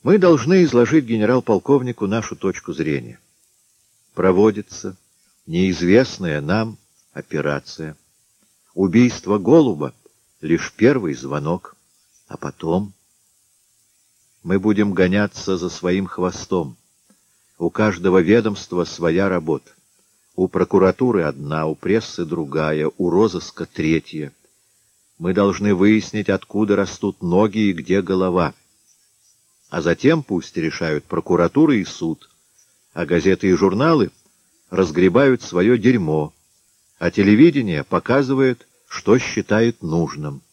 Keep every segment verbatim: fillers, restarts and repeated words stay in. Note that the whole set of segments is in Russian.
Мы должны изложить генерал-полковнику нашу точку зрения. Проводится неизвестная нам операция. Убийство Голуба — лишь первый звонок, а потом мы будем гоняться за своим хвостом. У каждого ведомства своя работа. У прокуратуры одна, у прессы другая, у розыска третья. Мы должны выяснить, откуда растут ноги и где голова. А затем пусть решают прокуратура и суд, а газеты и журналы разгребают свое дерьмо, а телевидение показывает, что считает нужным.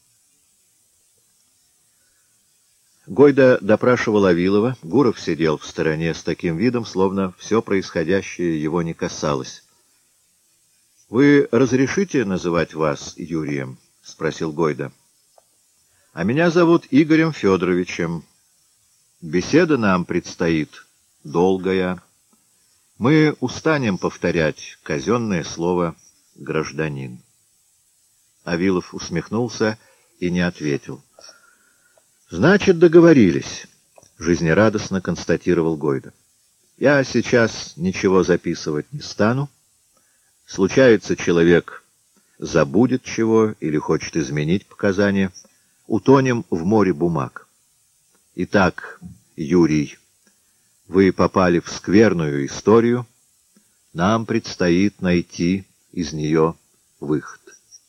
Гойда допрашивал Авилова, Гуров сидел в стороне с таким видом, словно все происходящее его не касалось. — Вы разрешите называть вас Юрием? — спросил Гойда. — А меня зовут Игорем Федоровичем. Беседа нам предстоит долгая. Мы устанем повторять казенное слово «гражданин». Авилов усмехнулся и не ответил. — Значит, договорились, — жизнерадостно констатировал Гойда. — Я сейчас ничего записывать не стану. Случается, человек забудет чего или хочет изменить показания. Утонем в море бумаг. Итак, Юрий, вы попали в скверную историю. Нам предстоит найти из нее выход.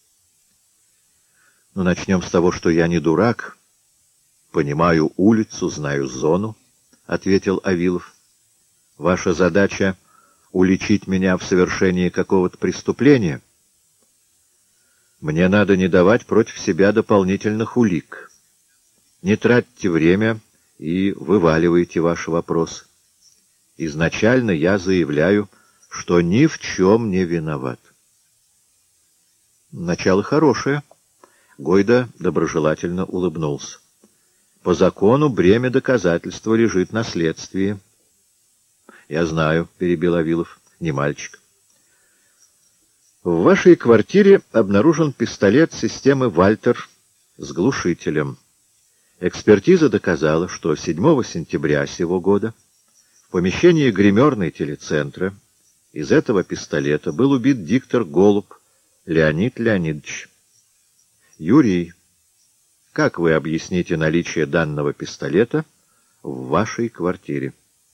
Ну, начнем с того, что я не дурак. Понимаю улицу, знаю зону, — ответил Авилов. Ваша задача — уличить меня в совершении какого-то преступления. Мне надо не давать против себя дополнительных улик. Не тратьте время и вываливайте ваши вопросы. Изначально я заявляю, что ни в чем не виноват. Начало хорошее. Гойда доброжелательно улыбнулся. По закону бремя доказательства лежит на следствии. — Я знаю, — перебил Авилов, — не мальчик. В вашей квартире обнаружен пистолет системы «Вальтер» с глушителем. Экспертиза доказала, что седьмого сентября сего года в помещении гримерной телецентра из этого пистолета был убит диктор Голуб Леонид Леонидович. Юрий, как вы объясните наличие данного пистолета в вашей квартире?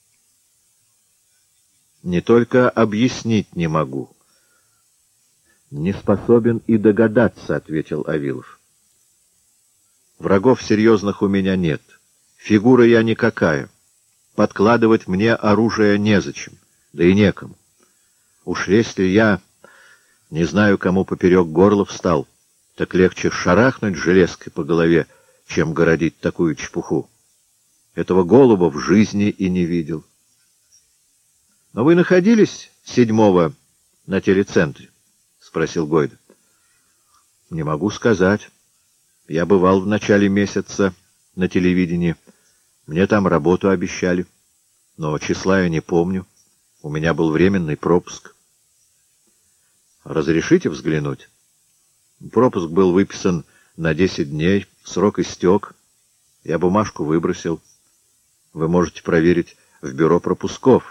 Не только объяснить не могу. Не способен и догадаться, — ответил Авилов. Врагов серьезных у меня нет. Фигура я никакая. Подкладывать мне оружие незачем, да и некому. Уж если я, не знаю, кому поперек горла встал, так легче шарахнуть железкой по голове, чем городить такую чепуху. Этого Голуба в жизни и не видел. Но вы находились седьмого на телецентре? — спросил Гойда. — Не могу сказать. Я бывал в начале месяца на телевидении. Мне там работу обещали. Но числа я не помню. У меня был временный пропуск. — Разрешите взглянуть? Пропуск был выписан на десять дней. Срок истек. Я бумажку выбросил. Вы можете проверить в бюро пропусков.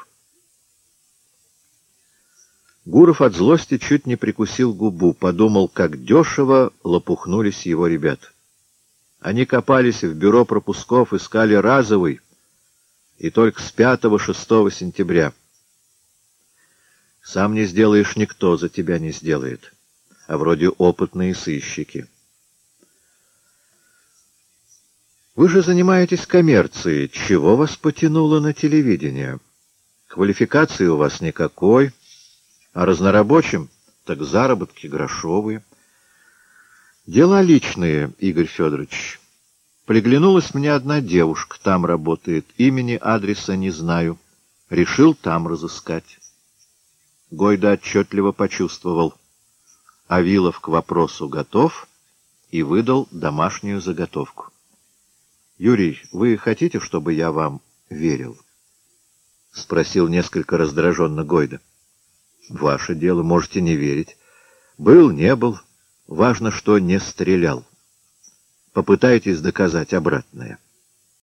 Гуров от злости чуть не прикусил губу, подумал, как дешево лопухнулись его ребята. Они копались в бюро пропусков, искали разовый, и только с пятого-шестого сентября. Сам не сделаешь, никто за тебя не сделает, а вроде опытные сыщики. Вы же занимаетесь коммерцией, чего вас потянуло на телевидение? Квалификации у вас никакой. А разнорабочим так заработки грошовые. Дела личные, Игорь Федорович. Приглянулась мне одна девушка, там работает, имени, адреса не знаю. Решил там разыскать. Гойда отчетливо почувствовал. Авилов к вопросу готов и выдал домашнюю заготовку. — Юрий, вы хотите, чтобы я вам верил? — спросил несколько раздраженно Гойда. — Ваше дело, можете не верить. Был, не был. Важно, что не стрелял. Попытайтесь доказать обратное.